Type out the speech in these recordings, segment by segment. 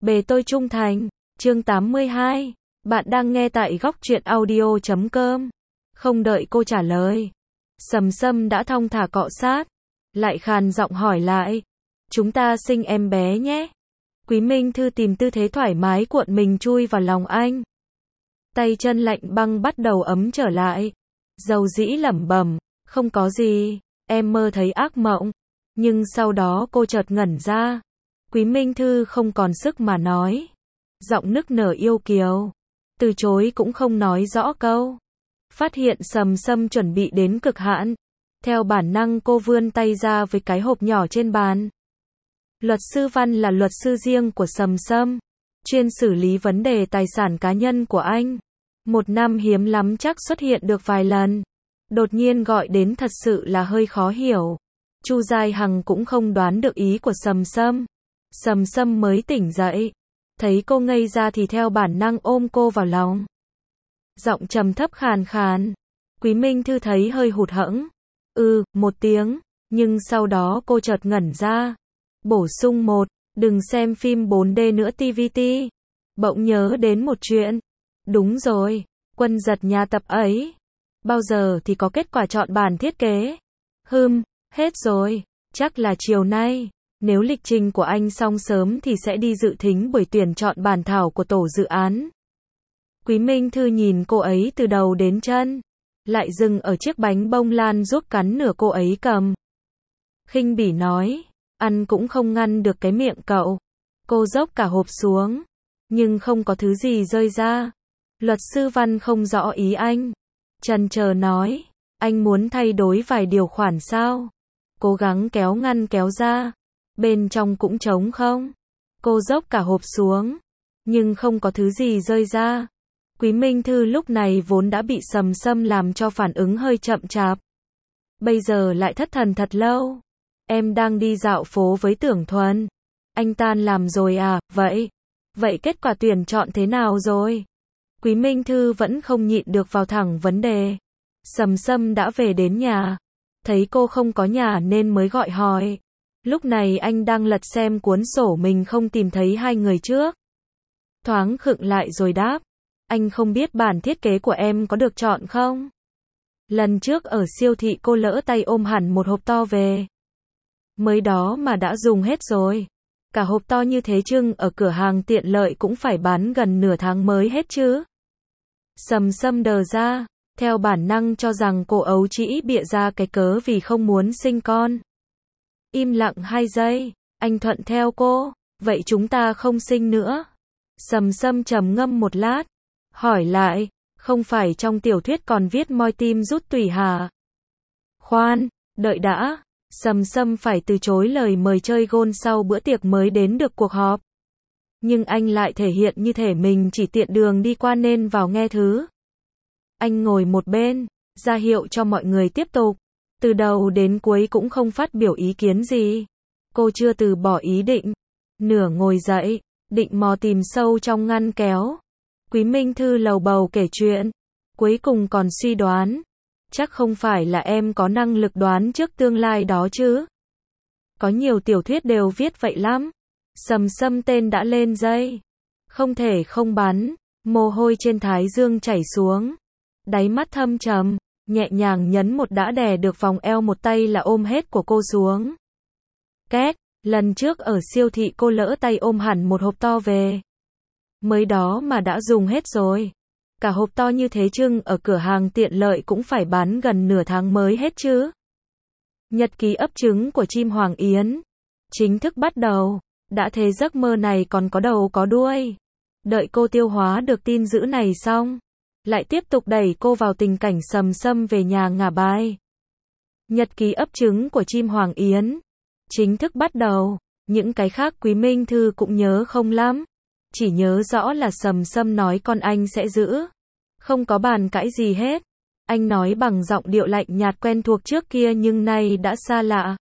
Bề tôi trung thành, chương 82. Bạn đang nghe tại góc truyện audio.com. Không đợi cô trả lời, Sầm Sâm đã thong thả cọ sát, lại khàn giọng hỏi lại. Chúng ta sinh em bé nhé. Quý Minh Thư tìm tư thế thoải mái cuộn mình chui vào lòng anh. Tay chân lạnh băng bắt đầu ấm trở lại. Dầu dĩ lẩm bẩm, không có gì, em mơ thấy ác mộng. Nhưng sau đó cô chợt ngẩn ra. Quý Minh Thư không còn sức mà nói. Giọng nức nở yêu kiều. Từ chối cũng không nói rõ câu. Phát hiện Sầm Sâm chuẩn bị đến cực hạn. Theo bản năng cô vươn tay ra với cái hộp nhỏ trên bàn. Luật sư Văn là luật sư riêng của Sầm Sâm. Chuyên xử lý vấn đề tài sản cá nhân của anh. Một năm hiếm lắm chắc xuất hiện được vài lần. Đột nhiên gọi đến thật sự là hơi khó hiểu. Chu Giai Hằng cũng không đoán được ý của Sầm Sâm. Sầm Sâm mới tỉnh dậy. Thấy cô ngây ra thì theo bản năng ôm cô vào lòng. Giọng trầm thấp khàn khàn. Quý Minh Thư thấy hơi hụt hẫng. Một tiếng. Nhưng sau đó cô chợt ngẩn ra. Bổ sung một. Đừng xem phim 4D nữa TVT. Bỗng nhớ đến một chuyện. Đúng rồi. Quân giật nhà tập ấy. Bao giờ thì có kết quả chọn bản thiết kế? Hết rồi. Chắc là chiều nay. Nếu lịch trình của anh xong sớm thì sẽ đi dự thính buổi tuyển chọn bản thảo của tổ dự án. Quý Minh Thư nhìn cô ấy từ đầu đến chân. Lại dừng ở chiếc bánh bông lan giúp cắn nửa cô ấy cầm. Khinh bỉ nói. Ăn cũng không ngăn được cái miệng cậu. Cô dốc cả hộp xuống. Nhưng không có thứ gì rơi ra. Luật sư Văn không rõ ý anh. Chần chờ nói. Anh muốn thay đổi vài điều khoản sao? Cố gắng kéo ngăn kéo ra. Bên trong cũng trống không? Cô dốc cả hộp xuống. Nhưng không có thứ gì rơi ra. Quý Minh Thư lúc này vốn đã bị Sầm Sâm làm cho phản ứng hơi chậm chạp. Bây giờ lại thất thần thật lâu. Em đang đi dạo phố với Tưởng Thuần. Anh tan làm rồi à? Vậy kết quả tuyển chọn thế nào rồi? Quý Minh Thư vẫn không nhịn được vào thẳng vấn đề. Sầm Sâm đã về đến nhà. Thấy cô không có nhà nên mới gọi hỏi. Lúc này anh đang lật xem cuốn sổ mình không tìm thấy hai người trước. Thoáng khựng lại rồi đáp. Anh không biết bản thiết kế của em có được chọn không? Lần trước ở siêu thị cô lỡ tay ôm hẳn một hộp to về. Mới đó mà đã dùng hết rồi. Cả hộp to như thế trưng ở cửa hàng tiện lợi cũng phải bán gần nửa tháng mới hết chứ. Sầm Sâm đờ ra. Theo bản năng cho rằng cô ấu trĩ bịa ra cái cớ vì không muốn sinh con. Im lặng 2 giây, anh thuận theo cô. Vậy chúng ta không sinh nữa. Sầm Sâm trầm ngâm một lát. Hỏi lại, không phải trong tiểu thuyết còn viết moi tim rút tủy hả? Khoan, đợi đã. Sầm Sâm phải từ chối lời mời chơi gôn sau bữa tiệc mới đến được cuộc họp. Nhưng anh lại thể hiện như thể mình chỉ tiện đường đi qua nên vào nghe thứ. Anh ngồi một bên, ra hiệu cho mọi người tiếp tục. Từ đầu đến cuối cũng không phát biểu ý kiến gì. Cô chưa từ bỏ ý định. Nửa ngồi dậy, định mò tìm sâu trong ngăn kéo. Quý Minh Thư lầu bầu kể chuyện. Cuối cùng còn suy đoán. Chắc không phải là em có năng lực đoán trước tương lai đó chứ. Có nhiều tiểu thuyết đều viết vậy lắm. Sầm Sâm tên đã lên dây. Không thể không bắn. Mồ hôi trên thái dương chảy xuống. Đáy mắt thâm trầm. Nhẹ nhàng nhấn một đã đè được vòng eo một tay là ôm hết của cô xuống. Két, lần trước ở siêu thị cô lỡ tay ôm hẳn một hộp to về. Mới đó mà đã dùng hết rồi. Cả hộp to như thế trưng ở cửa hàng tiện lợi cũng phải bán gần nửa tháng mới hết chứ. Nhật ký ấp trứng của chim Hoàng Yến. Chính thức bắt đầu. Đã thế giấc mơ này còn có đầu có đuôi. Đợi cô tiêu hóa được tin dữ này xong. Lại tiếp tục đẩy cô vào tình cảnh Sầm Sâm về nhà ngả bài. Nhật ký ấp trứng của chim Hoàng Yến. Chính thức bắt đầu. Những cái khác Quý Minh Thư cũng nhớ không lắm. Chỉ nhớ rõ là Sầm Sâm nói con anh sẽ giữ. Không có bàn cãi gì hết. Anh nói bằng giọng điệu lạnh nhạt quen thuộc trước kia nhưng nay đã xa lạ.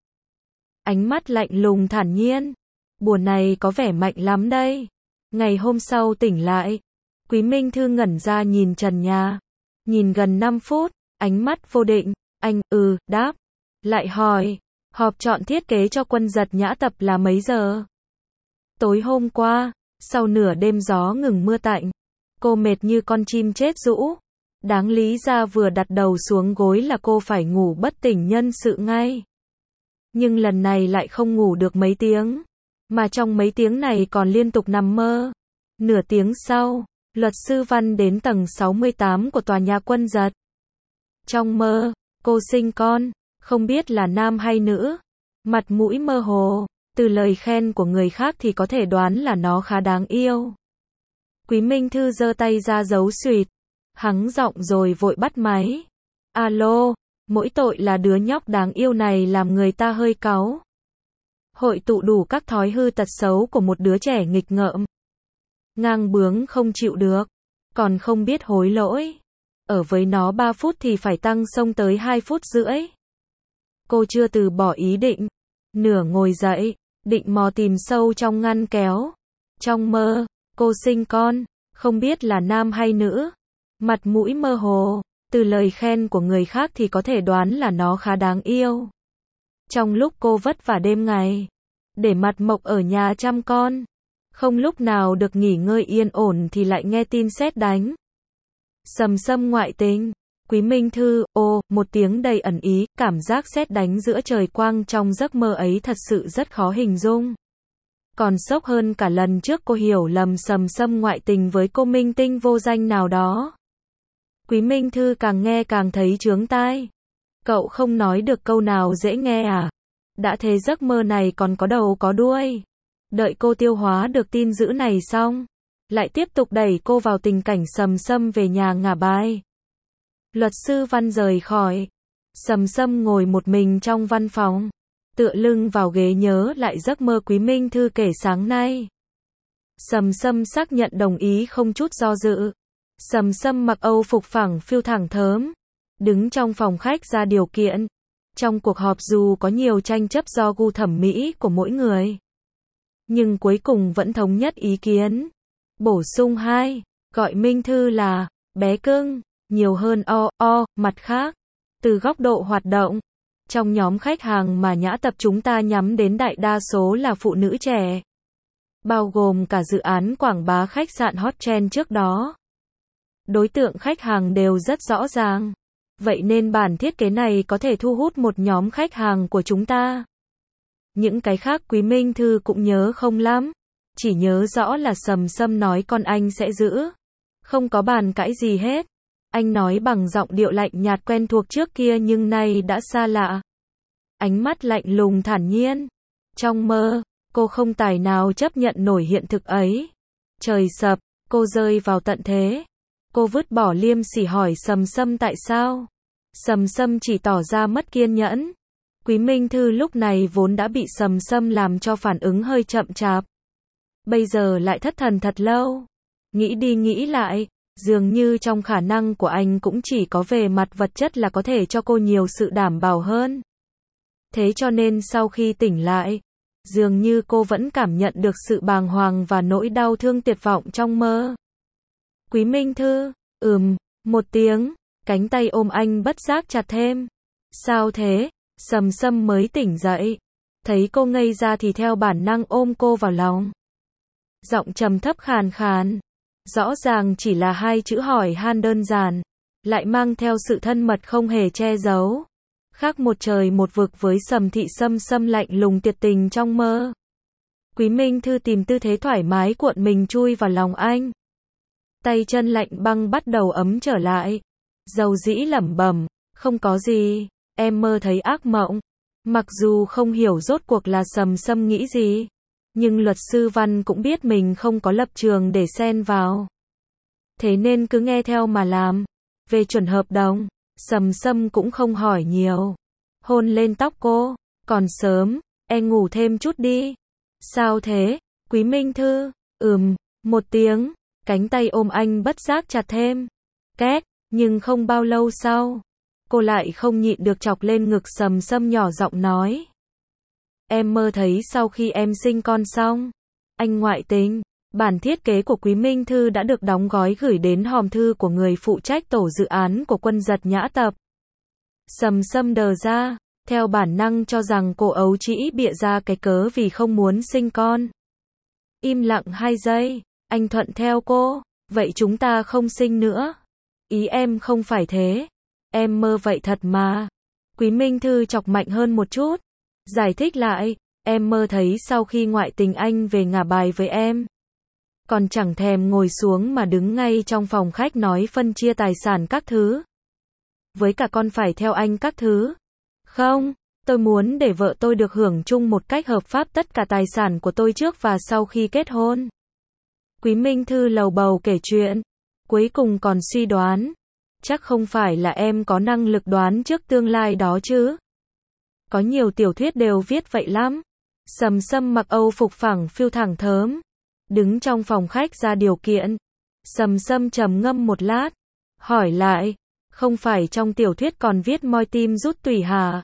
Ánh mắt lạnh lùng thản nhiên. Buồn này có vẻ mạnh lắm đây. Ngày hôm sau tỉnh lại. Quý Minh Thư ngẩn ra nhìn trần nhà. Nhìn gần 5 phút, ánh mắt vô định. Anh, đáp. Lại hỏi, họp chọn thiết kế cho Quân Giật Nhã tập là mấy giờ? Tối hôm qua. Sau nửa đêm gió ngừng mưa tạnh, cô mệt như con chim chết rũ. Đáng lý ra vừa đặt đầu xuống gối là cô phải ngủ bất tỉnh nhân sự ngay. Nhưng lần này lại không ngủ được mấy tiếng, mà trong mấy tiếng này còn liên tục nằm mơ. Nửa tiếng sau, luật sư Văn đến tầng 68 của tòa nhà Quân Giật. Trong mơ, cô sinh con, không biết là nam hay nữ. Mặt mũi mơ hồ, từ lời khen của người khác thì có thể đoán là nó khá đáng yêu. Quý Minh Thư giơ tay ra giấu suyệt, hắng giọng rồi vội bắt máy. Alo, mỗi tội là đứa nhóc đáng yêu này làm người ta hơi cáu. Hội tụ đủ các thói hư tật xấu của một đứa trẻ nghịch ngợm. Ngang bướng không chịu được, còn không biết hối lỗi. Ở với nó 3 phút thì phải tăng xông tới 2 phút rưỡi. Cô chưa từ bỏ ý định, nửa ngồi dậy, định mò tìm sâu trong ngăn kéo. Trong mơ, cô sinh con, không biết là nam hay nữ. Mặt mũi mơ hồ, từ lời khen của người khác thì có thể đoán là nó khá đáng yêu. Trong lúc cô vất vả đêm ngày, để mặt mộc ở nhà chăm con, không lúc nào được nghỉ ngơi yên ổn thì lại nghe tin sét đánh. Sầm sâm ngoại tình. Quý Minh Thư, một tiếng đầy ẩn ý, cảm giác sét đánh giữa trời quang trong giấc mơ ấy thật sự rất khó hình dung. Còn sốc hơn cả lần trước cô hiểu lầm Sầm Sâm ngoại tình với cô minh tinh vô danh nào đó. Quý Minh Thư càng nghe càng thấy chướng tai. Cậu không nói được câu nào dễ nghe à? Đã thế giấc mơ này còn có đầu có đuôi. Đợi cô tiêu hóa được tin dữ này xong, lại tiếp tục đẩy cô vào tình cảnh Sầm Sâm về nhà ngả bài. Luật sư Văn rời khỏi. Sầm Sâm ngồi một mình trong văn phòng, tựa lưng vào ghế nhớ lại giấc mơ Quý Minh Thư kể sáng nay. Sầm Sâm xác nhận đồng ý không chút do dự. Sầm Sâm mặc Âu phục phẳng phiu thẳng thớm, đứng trong phòng khách ra điều kiện. Trong cuộc họp dù có nhiều tranh chấp do gu thẩm mỹ của mỗi người, nhưng cuối cùng vẫn thống nhất ý kiến. Bổ sung 2, gọi Minh Thư là bé cưng, nhiều hơn mặt khác. Từ góc độ hoạt động, trong nhóm khách hàng mà Nhã Tập chúng ta nhắm đến đại đa số là phụ nữ trẻ, bao gồm cả dự án quảng bá khách sạn hot trend trước đó. Đối tượng khách hàng đều rất rõ ràng, vậy nên bản thiết kế này có thể thu hút một nhóm khách hàng của chúng ta. Những cái khác Quý Minh Thư cũng nhớ không lắm, chỉ nhớ rõ là Sầm Sâm nói con anh sẽ giữ. Không có bàn cãi gì hết. Anh nói bằng giọng điệu lạnh nhạt quen thuộc trước kia nhưng nay đã xa lạ. Ánh mắt lạnh lùng thản nhiên. Trong mơ, cô không tài nào chấp nhận nổi hiện thực ấy. Trời sập, cô rơi vào tận thế. Cô vứt bỏ liêm sỉ hỏi Sầm Sâm tại sao. Sầm Sâm chỉ tỏ ra mất kiên nhẫn. Quý Minh Thư lúc này vốn đã bị Sầm Sâm làm cho phản ứng hơi chậm chạp. Bây giờ lại thất thần thật lâu. Nghĩ đi nghĩ lại, dường như trong khả năng của anh cũng chỉ có về mặt vật chất là có thể cho cô nhiều sự đảm bảo hơn. Thế cho nên sau khi tỉnh lại, dường như cô vẫn cảm nhận được sự bàng hoàng và nỗi đau thương tuyệt vọng trong mơ. Quý Minh Thư, một tiếng, cánh tay ôm anh bất giác chặt thêm. Sao thế? Sầm Sâm mới tỉnh dậy. Thấy cô ngây ra thì theo bản năng ôm cô vào lòng. Giọng trầm thấp khàn khàn. Rõ ràng chỉ là 2 chữ hỏi han đơn giản, lại mang theo sự thân mật không hề che giấu. Khác một trời một vực với Sầm Thị Sâm Sâm lạnh lùng tuyệt tình trong mơ. Quý Minh Thư tìm tư thế thoải mái cuộn mình chui vào lòng anh. Tay chân lạnh băng bắt đầu ấm trở lại. Dầu dĩ lẩm bẩm, không có gì, em mơ thấy ác mộng. Mặc dù không hiểu rốt cuộc là Sầm Sâm nghĩ gì, nhưng luật sư Văn cũng biết mình không có lập trường để xen vào. Thế nên cứ nghe theo mà làm. Về chuẩn hợp đồng, Sầm Sâm cũng không hỏi nhiều. Hôn lên tóc cô, còn sớm, em ngủ thêm chút đi. Sao thế? Quý Minh Thư, một tiếng, cánh tay ôm anh bất giác chặt thêm. Két, nhưng không bao lâu sau, cô lại không nhịn được chọc lên ngực Sầm Sâm nhỏ giọng nói. Em mơ thấy sau khi em sinh con xong, anh ngoại tình. Bản thiết kế của Quý Minh Thư đã được đóng gói gửi đến hòm thư của người phụ trách tổ dự án của Quân Giật Nhã Tập. Sầm Sâm đờ ra, theo bản năng cho rằng cô ấu trĩ bịa ra cái cớ vì không muốn sinh con. Im lặng 2 giây, anh thuận theo cô, vậy chúng ta không sinh nữa. Ý em không phải thế. Em mơ vậy thật mà. Quý Minh Thư chọc mạnh hơn một chút. Giải thích lại, em mơ thấy sau khi ngoại tình anh về ngả bài với em. Còn chẳng thèm ngồi xuống mà đứng ngay trong phòng khách nói phân chia tài sản các thứ. Với cả con phải theo anh các thứ. Không, tôi muốn để vợ tôi được hưởng chung một cách hợp pháp tất cả tài sản của tôi trước và sau khi kết hôn. Quý Minh Thư lầu bầu kể chuyện. Cuối cùng còn suy đoán. Chắc không phải là em có năng lực đoán trước tương lai đó chứ. Có nhiều tiểu thuyết đều viết vậy lắm. Sầm Sâm mặc Âu phục phẳng phiu thẳng thớm. Đứng trong phòng khách ra điều kiện. Sầm Sâm trầm ngâm một lát. Hỏi lại. Không phải trong tiểu thuyết còn viết moi tim rút tủy hả?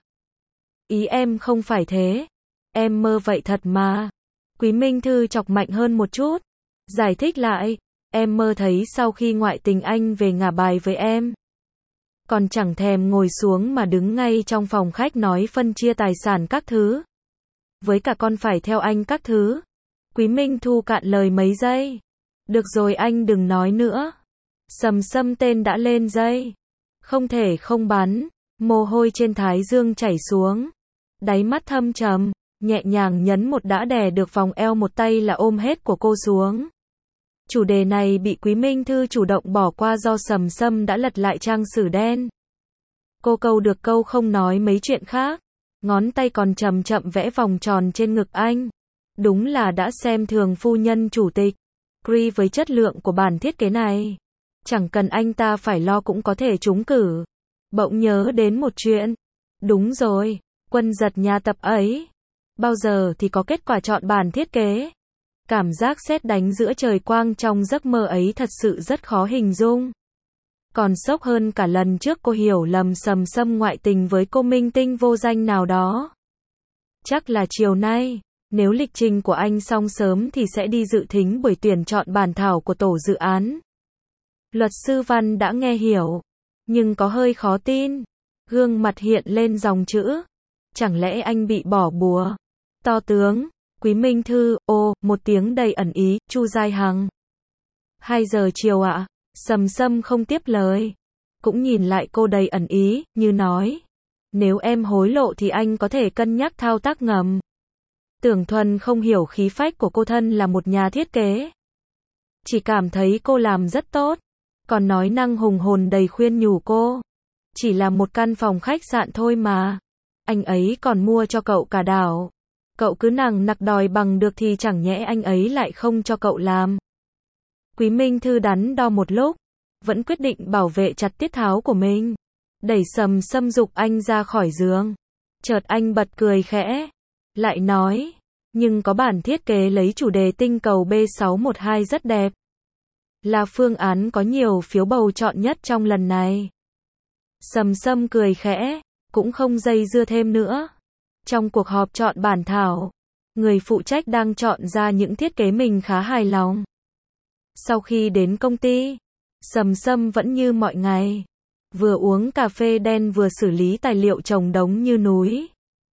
Ý em không phải thế. Em mơ vậy thật mà. Quý Minh Thư chọc mạnh hơn một chút. Giải thích lại. Em mơ thấy sau khi ngoại tình anh về ngả bài với em. Còn chẳng thèm ngồi xuống mà đứng ngay trong phòng khách nói phân chia tài sản các thứ. Với cả con phải theo anh các thứ. Quý Minh Thu cạn lời mấy giây. Được rồi anh đừng nói nữa. Sầm Sâm tên đã lên dây. Không thể không bắn. Mồ hôi trên thái dương chảy xuống. Đáy mắt thâm trầm. Nhẹ nhàng nhấn một đã đè được vòng eo một tay là ôm hết của cô xuống. Chủ đề này bị Quý Minh Thư chủ động bỏ qua do Sầm Sâm đã lật lại trang sử đen. Cô câu được câu không nói mấy chuyện khác. Ngón tay còn chậm chậm vẽ vòng tròn trên ngực anh. Đúng là đã xem thường phu nhân chủ tịch. Agree với chất lượng của bản thiết kế này. Chẳng cần anh ta phải lo cũng có thể trúng cử. Bỗng nhớ đến một chuyện. Đúng rồi, Quân Giật nhà tập ấy. Bao giờ thì có kết quả chọn bản thiết kế? Cảm giác sét đánh giữa trời quang trong giấc mơ ấy thật sự rất khó hình dung. Còn sốc hơn cả lần trước cô hiểu lầm Sầm Sâm ngoại tình với cô minh tinh vô danh nào đó. Chắc là chiều nay, nếu lịch trình của anh xong sớm thì sẽ đi dự thính buổi tuyển chọn bản thảo của tổ dự án. Luật sư Văn đã nghe hiểu, nhưng có hơi khó tin. Gương mặt hiện lên dòng chữ. Chẳng lẽ anh bị bỏ bùa? To tướng. Quý Minh Thư, một tiếng đầy ẩn ý, Chu Giai Hằng. 2 giờ chiều ạ. Sầm Sâm không tiếp lời. Cũng nhìn lại cô đầy ẩn ý, như nói. Nếu em hối lộ thì anh có thể cân nhắc thao tác ngầm. Tưởng Thuần không hiểu khí phách của cô thân là một nhà thiết kế. Chỉ cảm thấy cô làm rất tốt. Còn nói năng hùng hồn đầy khuyên nhủ cô. Chỉ là một căn phòng khách sạn thôi mà. Anh ấy còn mua cho cậu cả đảo. Cậu cứ nằng nặc đòi bằng được thì chẳng nhẽ anh ấy lại không cho cậu làm. Quý Minh Thư đắn đo một lúc. Vẫn quyết định bảo vệ chặt tiết tháo của mình. Đẩy Sầm Sâm giục anh ra khỏi giường. Chợt anh bật cười khẽ. Lại nói. Nhưng có bản thiết kế lấy chủ đề tinh cầu B612 rất đẹp. Là phương án có nhiều phiếu bầu chọn nhất trong lần này. Sầm Sâm cười khẽ. Cũng không dây dưa thêm nữa. Trong cuộc họp chọn bản thảo, người phụ trách đang chọn ra những thiết kế mình khá hài lòng. Sau khi đến công ty, Sầm Sâm vẫn như mọi ngày. Vừa uống cà phê đen vừa xử lý tài liệu chồng đống như núi.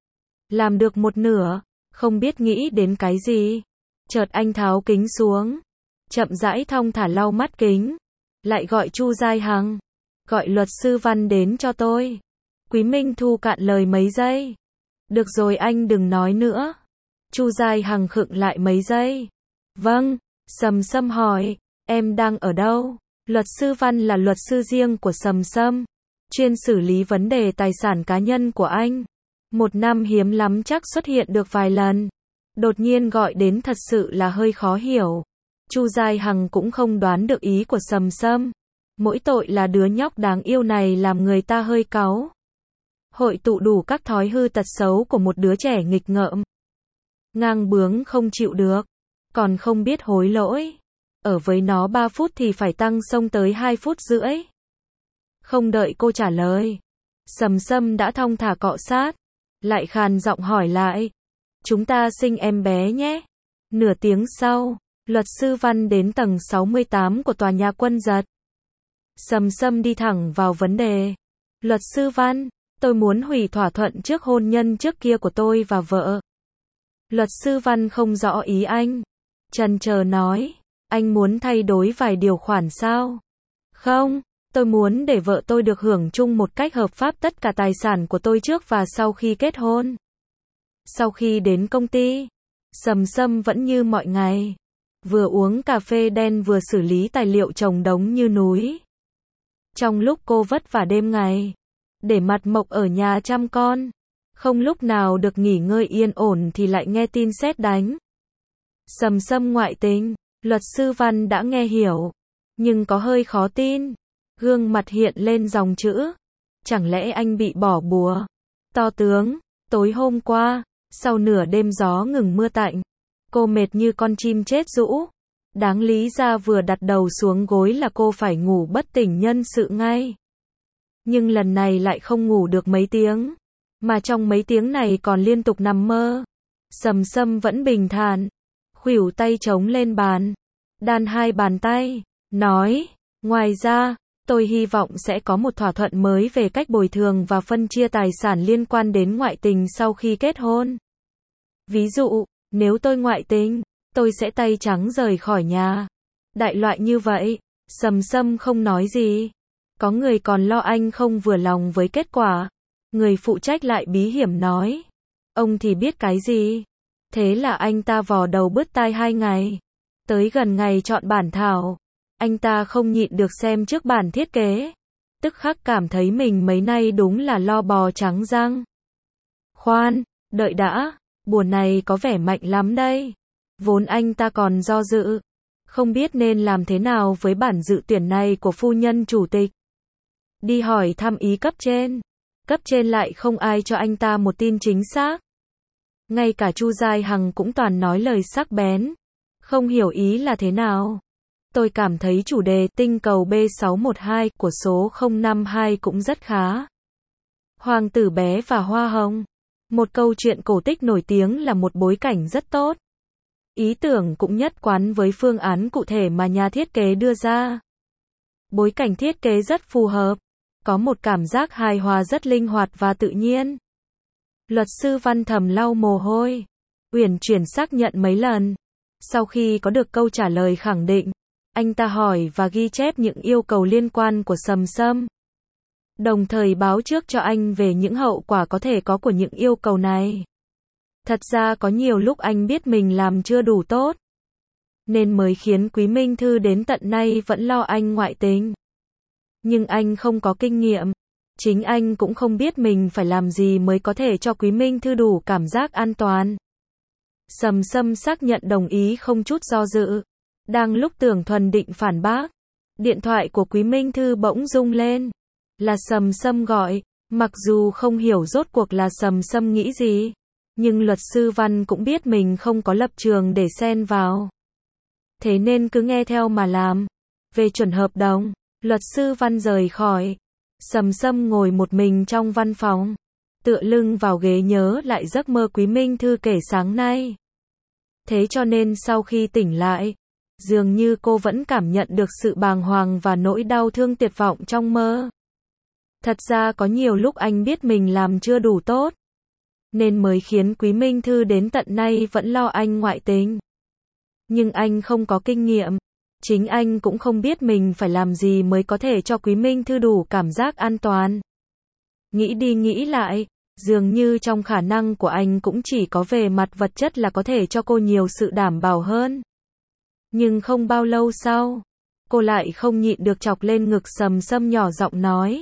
Làm được một nửa, không biết nghĩ đến cái gì. Chợt anh tháo kính xuống. Chậm rãi thong thả lau mắt kính. Lại gọi Chu Giai Hằng. Gọi luật sư Văn đến cho tôi. Quý Minh Thu cạn lời mấy giây. Được rồi anh đừng nói nữa. Chu Giai Hằng khựng lại mấy giây. Vâng, Sầm Sâm hỏi, em đang ở đâu? Luật sư Văn là luật sư riêng của Sầm Sâm, chuyên xử lý vấn đề tài sản cá nhân của anh. Một năm hiếm lắm chắc xuất hiện được vài lần. Đột nhiên gọi đến thật sự là hơi khó hiểu. Chu Giai Hằng cũng không đoán được ý của Sầm Sâm. Mỗi tội là đứa nhóc đáng yêu này làm người ta hơi cáu. Hội tụ đủ các thói hư tật xấu của một đứa trẻ nghịch ngợm. Ngang bướng không chịu được. Còn không biết hối lỗi. Ở với nó 3 phút thì phải tăng xông tới 2 phút rưỡi. Không đợi cô trả lời. Sầm Sâm đã thong thả cọ sát. Lại khàn giọng hỏi lại. Chúng ta sinh em bé nhé. Nửa tiếng sau, luật sư Văn đến tầng 68 của tòa nhà Quân Giật. Sầm Sâm đi thẳng vào vấn đề. Luật sư Văn, tôi muốn hủy thỏa thuận trước hôn nhân trước kia của tôi và vợ. Luật sư Văn không rõ ý anh. chần chờ nói, anh muốn thay đổi vài điều khoản sao? Không, tôi muốn để vợ tôi được hưởng chung một cách hợp pháp tất cả tài sản của tôi trước và sau khi kết hôn. Sau khi đến công ty, Sầm Sâm vẫn như mọi ngày, vừa uống cà phê đen vừa xử lý tài liệu chồng đống như núi. Trong lúc cô vất vả đêm ngày, để mặt mộc ở nhà chăm con, không lúc nào được nghỉ ngơi yên ổn thì lại nghe tin sét đánh. Sầm Sâm ngoại tình, luật sư Văn đã nghe hiểu, nhưng có hơi khó tin. Gương mặt hiện lên dòng chữ, chẳng lẽ anh bị bỏ bùa? To tướng, tối hôm qua, sau nửa đêm gió ngừng mưa tạnh, cô mệt như con chim chết rũ. Đáng lý ra vừa đặt đầu xuống gối là cô phải ngủ bất tỉnh nhân sự ngay. Nhưng lần này lại không ngủ được mấy tiếng, mà trong mấy tiếng này còn liên tục nằm mơ. Sầm Sâm vẫn bình thản, khuỷu tay chống lên bàn, đan hai bàn tay, nói, ngoài ra, tôi hy vọng sẽ có một thỏa thuận mới về cách bồi thường và phân chia tài sản liên quan đến ngoại tình sau khi kết hôn. Ví dụ, nếu tôi ngoại tình, tôi sẽ tay trắng rời khỏi nhà. Đại loại như vậy. Sầm Sâm không nói gì. Có người còn lo anh không vừa lòng với kết quả. Người phụ trách lại bí hiểm nói, ông thì biết cái gì. Thế là anh ta vò đầu bứt tai 2 ngày. Tới gần ngày chọn bản thảo, anh ta không nhịn được xem trước bản thiết kế. Tức khắc cảm thấy mình mấy nay đúng là lo bò trắng răng. Khoan, đợi đã, bùa này có vẻ mạnh lắm đây. Vốn anh ta còn do dự, không biết nên làm thế nào với bản dự tuyển này của phu nhân chủ tịch. Đi hỏi thăm ý cấp trên lại không ai cho anh ta một tin chính xác. Ngay cả Chu Giai Hằng cũng toàn nói lời sắc bén, không hiểu ý là thế nào. Tôi cảm thấy chủ đề tinh cầu B612 của số 052 cũng rất khá. Hoàng tử bé và hoa hồng, một câu chuyện cổ tích nổi tiếng là một bối cảnh rất tốt. Ý tưởng cũng nhất quán với phương án cụ thể mà nhà thiết kế đưa ra. Bối cảnh thiết kế rất phù hợp, có một cảm giác hài hòa rất linh hoạt và tự nhiên. Luật sư Văn thầm lau mồ hôi, uyển chuyển xác nhận mấy lần. Sau khi có được câu trả lời khẳng định, anh ta hỏi và ghi chép những yêu cầu liên quan của Sầm Sâm. Đồng thời báo trước cho anh về những hậu quả có thể có của những yêu cầu này. Thật ra có nhiều lúc anh biết mình làm chưa đủ tốt, nên mới khiến Quý Minh Thư đến tận nay vẫn lo anh ngoại tình. Nhưng anh không có kinh nghiệm, chính anh cũng không biết mình phải làm gì mới có thể cho Quý Minh Thư đủ cảm giác an toàn. Sầm Sâm xác nhận đồng ý không chút do dự. Đang lúc Tưởng Thuần định phản bác, điện thoại của Quý Minh Thư bỗng rung lên. Là Sầm Sâm gọi, mặc dù không hiểu rốt cuộc là Sầm Sâm nghĩ gì, nhưng luật sư Văn cũng biết mình không có lập trường để xen vào. Thế nên cứ nghe theo mà làm. Về chuẩn hợp đồng, luật sư Văn rời khỏi. Sầm Sâm ngồi một mình trong văn phòng, tựa lưng vào ghế nhớ lại giấc mơ Quý Minh Thư kể sáng nay. Thế cho nên sau khi tỉnh lại, dường như cô vẫn cảm nhận được sự bàng hoàng và nỗi đau thương tuyệt vọng trong mơ. Thật ra có nhiều lúc anh biết mình làm chưa đủ tốt, nên mới khiến Quý Minh Thư đến tận nay vẫn lo anh ngoại tình. Nhưng anh không có kinh nghiệm, chính anh cũng không biết mình phải làm gì mới có thể cho Quý Minh Thư đủ cảm giác an toàn. Nghĩ đi nghĩ lại, dường như trong khả năng của anh cũng chỉ có về mặt vật chất là có thể cho cô nhiều sự đảm bảo hơn. Nhưng không bao lâu sau, cô lại không nhịn được chọc lên ngực Sầm Sâm nhỏ giọng nói.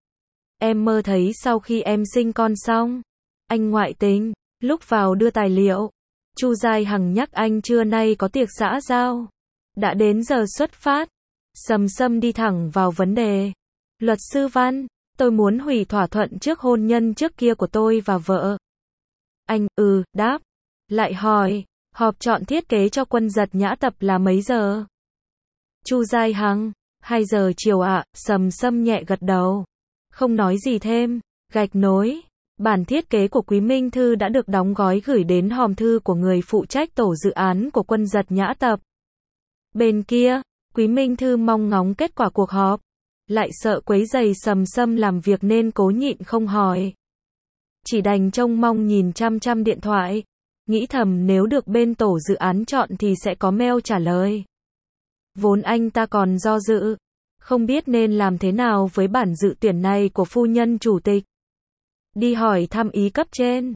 Em mơ thấy sau khi em sinh con xong, anh ngoại tình. Lúc vào đưa tài liệu, Chu Giai Hằng nhắc anh trưa nay có tiệc xã giao. Đã đến giờ xuất phát. Sầm Sâm đi thẳng vào vấn đề. Luật sư Văn, tôi muốn hủy thỏa thuận trước hôn nhân trước kia của tôi và vợ. Anh, đáp. Lại hỏi, họp chọn thiết kế cho Quân Giật Nhã tập là mấy giờ? Chu Giai Hằng, 2 giờ chiều ạ. Sầm Sâm nhẹ gật đầu, không nói gì thêm. Gạch nối, bản thiết kế của Quý Minh Thư đã được đóng gói gửi đến hòm thư của người phụ trách tổ dự án của Quân Giật Nhã tập. Bên kia, Quý Minh Thư mong ngóng kết quả cuộc họp, lại sợ quấy rầy Sầm Sâm làm việc nên cố nhịn không hỏi. Chỉ đành trông mong nhìn chăm chăm điện thoại. Nghĩ thầm nếu được bên tổ dự án chọn thì sẽ có mail trả lời. Vốn anh ta còn do dự, không biết nên làm thế nào với bản dự tuyển này của phu nhân chủ tịch. Đi hỏi thăm ý cấp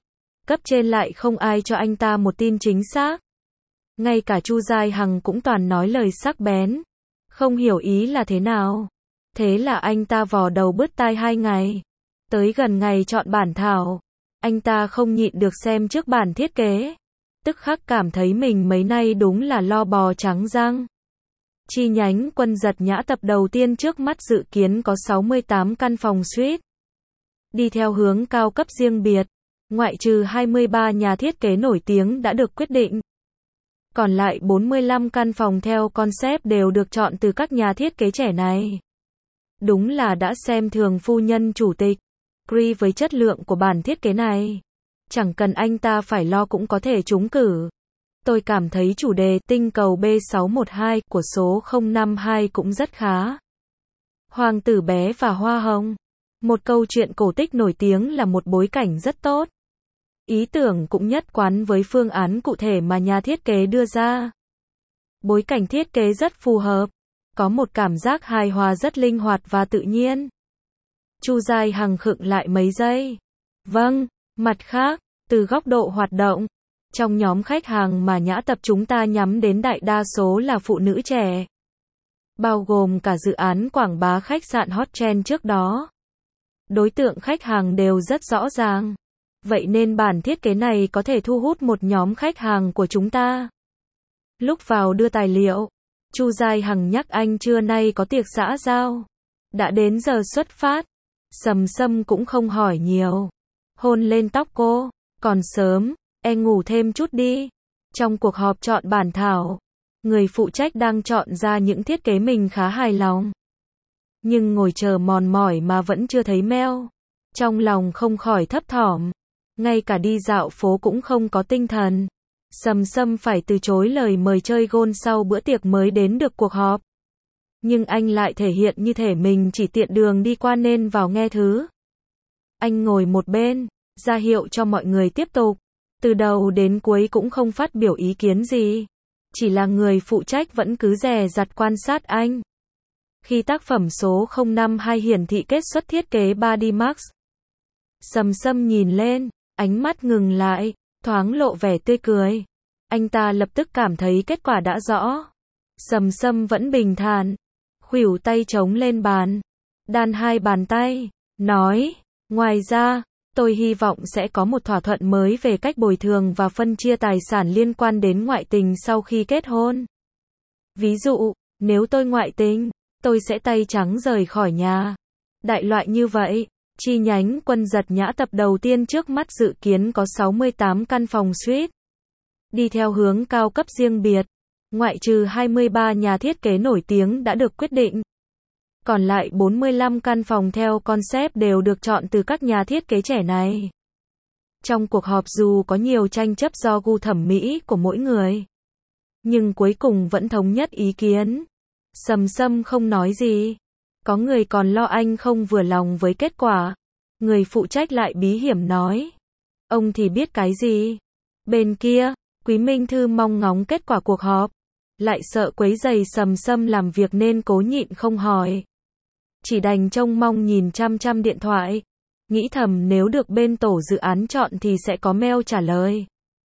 trên lại không ai cho anh ta một tin chính xác. Ngay cả Chu Giai Hằng cũng toàn nói lời sắc bén, không hiểu ý là thế nào. Thế là anh ta vò đầu bứt tai 2 ngày. Tới gần ngày chọn bản thảo, anh ta không nhịn được xem trước bản thiết kế. Tức khắc cảm thấy mình mấy nay đúng là lo bò trắng răng. Chi nhánh Quân Giật Nhã tập đầu tiên trước mắt dự kiến có 68 căn phòng suite. Đi theo hướng cao cấp riêng biệt, ngoại trừ 23 nhà thiết kế nổi tiếng đã được quyết định. Còn lại 45 căn phòng theo concept đều được chọn từ các nhà thiết kế trẻ này. Đúng là đã xem thường phu nhân chủ tịch. Agree với chất lượng của bản thiết kế này. Chẳng cần anh ta phải lo cũng có thể trúng cử. Tôi cảm thấy chủ đề tinh cầu B612 của số 052 cũng rất khá. Hoàng tử bé và hoa hồng. Một câu chuyện cổ tích nổi tiếng là một bối cảnh rất tốt. Ý tưởng cũng nhất quán với phương án cụ thể mà nhà thiết kế đưa ra. Bối cảnh thiết kế rất phù hợp, có một cảm giác hài hòa rất linh hoạt và tự nhiên. Chu Giai Hằng khựng lại mấy giây. Vâng, mặt khác, từ góc độ hoạt động, trong nhóm khách hàng mà Nhã tập chúng ta nhắm đến đại đa số là phụ nữ trẻ. Bao gồm cả dự án quảng bá khách sạn Hot Trend trước đó. Đối tượng khách hàng đều rất rõ ràng. Vậy nên bản thiết kế này có thể thu hút một nhóm khách hàng của chúng ta. Lúc vào đưa tài liệu, Chu Giai Hằng nhắc anh trưa nay có tiệc xã giao. Đã đến giờ xuất phát. Sầm Sâm cũng không hỏi nhiều. Hôn lên tóc cô. Còn sớm, ngủ thêm chút đi. Trong cuộc họp chọn bản thảo, người phụ trách đang chọn ra những thiết kế mình khá hài lòng. Nhưng ngồi chờ mòn mỏi mà vẫn chưa thấy mail. Trong lòng không khỏi thấp thỏm. Ngay cả đi dạo phố cũng không có tinh thần. Sầm Sâm phải từ chối lời mời chơi golf sau bữa tiệc mới đến được cuộc họp. Nhưng anh lại thể hiện như thể mình chỉ tiện đường đi qua nên vào nghe thứ. Anh ngồi một bên, ra hiệu cho mọi người tiếp tục. Từ đầu đến cuối cũng không phát biểu ý kiến gì. Chỉ là người phụ trách vẫn cứ dè dặt quan sát anh. Khi tác phẩm số 052 hiển thị kết xuất thiết kế 3D Max, Sầm Sâm nhìn lên, ánh mắt ngừng lại, thoáng lộ vẻ tươi cười. Anh ta lập tức cảm thấy kết quả đã rõ. Sầm Sâm vẫn bình thản, khuỷu tay chống lên bàn, đan 2 bàn tay, nói, ngoài ra, tôi hy vọng sẽ có một thỏa thuận mới về cách bồi thường và phân chia tài sản liên quan đến ngoại tình sau khi kết hôn. Ví dụ, nếu tôi ngoại tình, tôi sẽ tay trắng rời khỏi nhà. Đại loại như vậy. Chi nhánh Quân Giật Nhã tập đầu tiên trước mắt dự kiến có 68 căn phòng suite. Đi theo hướng cao cấp riêng biệt, ngoại trừ 23 nhà thiết kế nổi tiếng đã được quyết định. Còn lại 45 căn phòng theo concept đều được chọn từ các nhà thiết kế trẻ này. Trong cuộc họp dù có nhiều tranh chấp do gu thẩm mỹ của mỗi người, nhưng cuối cùng vẫn thống nhất ý kiến. Sầm Sâm không nói gì. Có người còn lo anh không vừa lòng với kết quả. Người phụ trách lại bí hiểm nói. Ông thì biết cái gì. Bên kia, Quý Minh Thư mong ngóng kết quả cuộc họp. Lại sợ quấy rầy Sầm Sâm làm việc nên cố nhịn không hỏi. Chỉ đành trông mong nhìn chăm chăm điện thoại. Nghĩ thầm nếu được bên tổ dự án chọn thì sẽ có mail trả lời.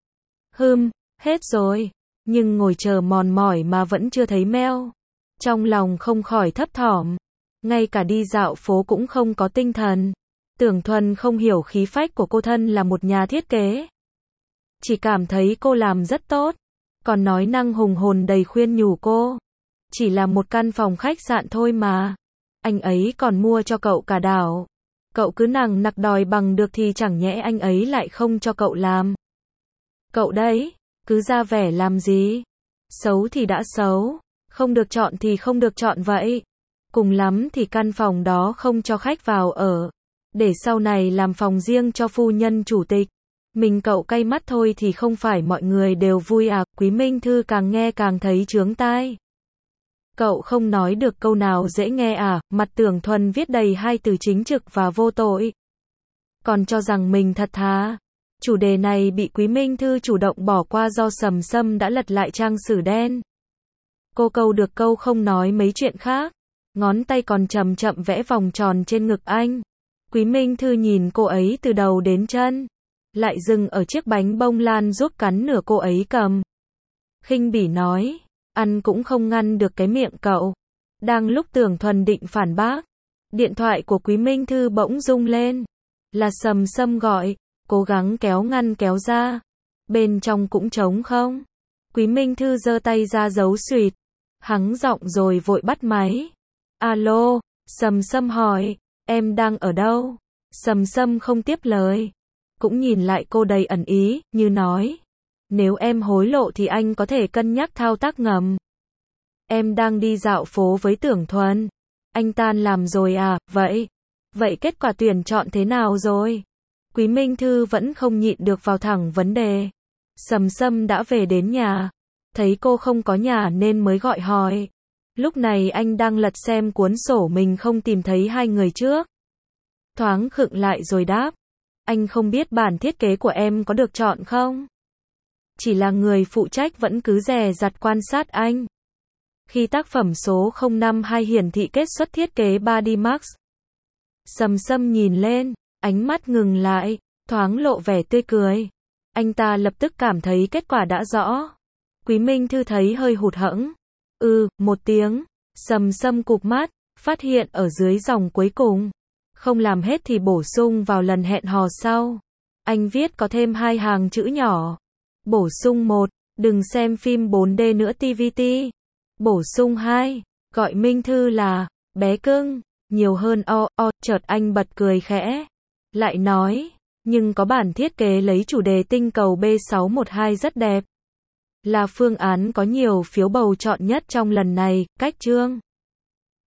Hết rồi. Nhưng ngồi chờ mòn mỏi mà vẫn chưa thấy mail. Trong lòng không khỏi thấp thỏm. Ngay cả đi dạo phố cũng không có tinh thần. Tưởng Thuần không hiểu khí phách của cô thân là một nhà thiết kế. Chỉ cảm thấy cô làm rất tốt. Còn nói năng hùng hồn đầy khuyên nhủ cô. Chỉ là một căn phòng khách sạn thôi mà. Anh ấy còn mua cho cậu cả đảo. Cậu cứ nằng nặc đòi bằng được thì chẳng nhẽ anh ấy lại không cho cậu làm. Cậu đấy, cứ ra vẻ làm gì. Xấu thì đã xấu. Không được chọn thì không được chọn vậy. Cùng lắm thì căn phòng đó không cho khách vào ở. Để sau này làm phòng riêng cho phu nhân chủ tịch. Mình cậu cay mắt thôi thì không phải mọi người đều vui à. Quý Minh Thư càng nghe càng thấy chướng tai. Cậu không nói được câu nào dễ nghe à. Mặt Tưởng Thuần viết đầy 2 từ chính trực và vô tội. Còn cho rằng mình thật thà. Chủ đề này bị Quý Minh Thư chủ động bỏ qua do Sầm Sâm đã lật lại trang sử đen. Cô câu được câu không nói mấy chuyện khác. Ngón tay còn chậm chậm vẽ vòng tròn trên ngực anh. Quý Minh Thư nhìn cô ấy từ đầu đến chân. Lại dừng ở chiếc bánh bông lan giúp cắn nửa cô ấy cầm. Khinh bỉ nói, ăn cũng không ngăn được cái miệng cậu. Đang lúc Tưởng Thuần định phản bác, điện thoại của Quý Minh Thư bỗng rung lên. Là Sầm Sâm gọi, cố gắng kéo ngăn kéo ra. Bên trong cũng trống không. Quý Minh Thư giơ tay ra giấu suýt. Hắng giọng rồi vội bắt máy. Alo, Sầm Sâm hỏi, em đang ở đâu? Sầm Sâm không tiếp lời. Cũng nhìn lại cô đầy ẩn ý, như nói. Nếu em hối lộ thì anh có thể cân nhắc thao tác ngầm. Em đang đi dạo phố với Tưởng Thuần. Anh tan làm rồi à, vậy kết quả tuyển chọn thế nào rồi? Quý Minh Thư vẫn không nhịn được vào thẳng vấn đề. Sầm Sâm đã về đến nhà. Thấy cô không có nhà nên mới gọi hỏi. Lúc này anh đang lật xem cuốn sổ mình không tìm thấy hai người trước. Thoáng khựng lại rồi đáp. Anh không biết bản thiết kế của em có được chọn không? Chỉ là người phụ trách vẫn cứ dè dặt quan sát anh. Khi tác phẩm số 052 hiển thị kết xuất thiết kế 3D Max. Sầm Sâm nhìn lên, ánh mắt ngừng lại, thoáng lộ vẻ tươi cười. Anh ta lập tức cảm thấy kết quả đã rõ. Quý Minh Thư thấy hơi hụt hẫng. Một tiếng. Sầm Sâm cụp mắt, phát hiện ở dưới dòng cuối cùng. Không làm hết thì bổ sung vào lần hẹn hò sau. Anh viết có thêm 2 hàng chữ nhỏ. Bổ sung 1, đừng xem phim 4D nữa TVT. Bổ sung 2, gọi Minh Thư là bé cưng, nhiều hơn chợt anh bật cười khẽ. Lại nói, nhưng có bản thiết kế lấy chủ đề tinh cầu B612 rất đẹp. Là phương án có nhiều phiếu bầu chọn nhất trong lần này, cách chương.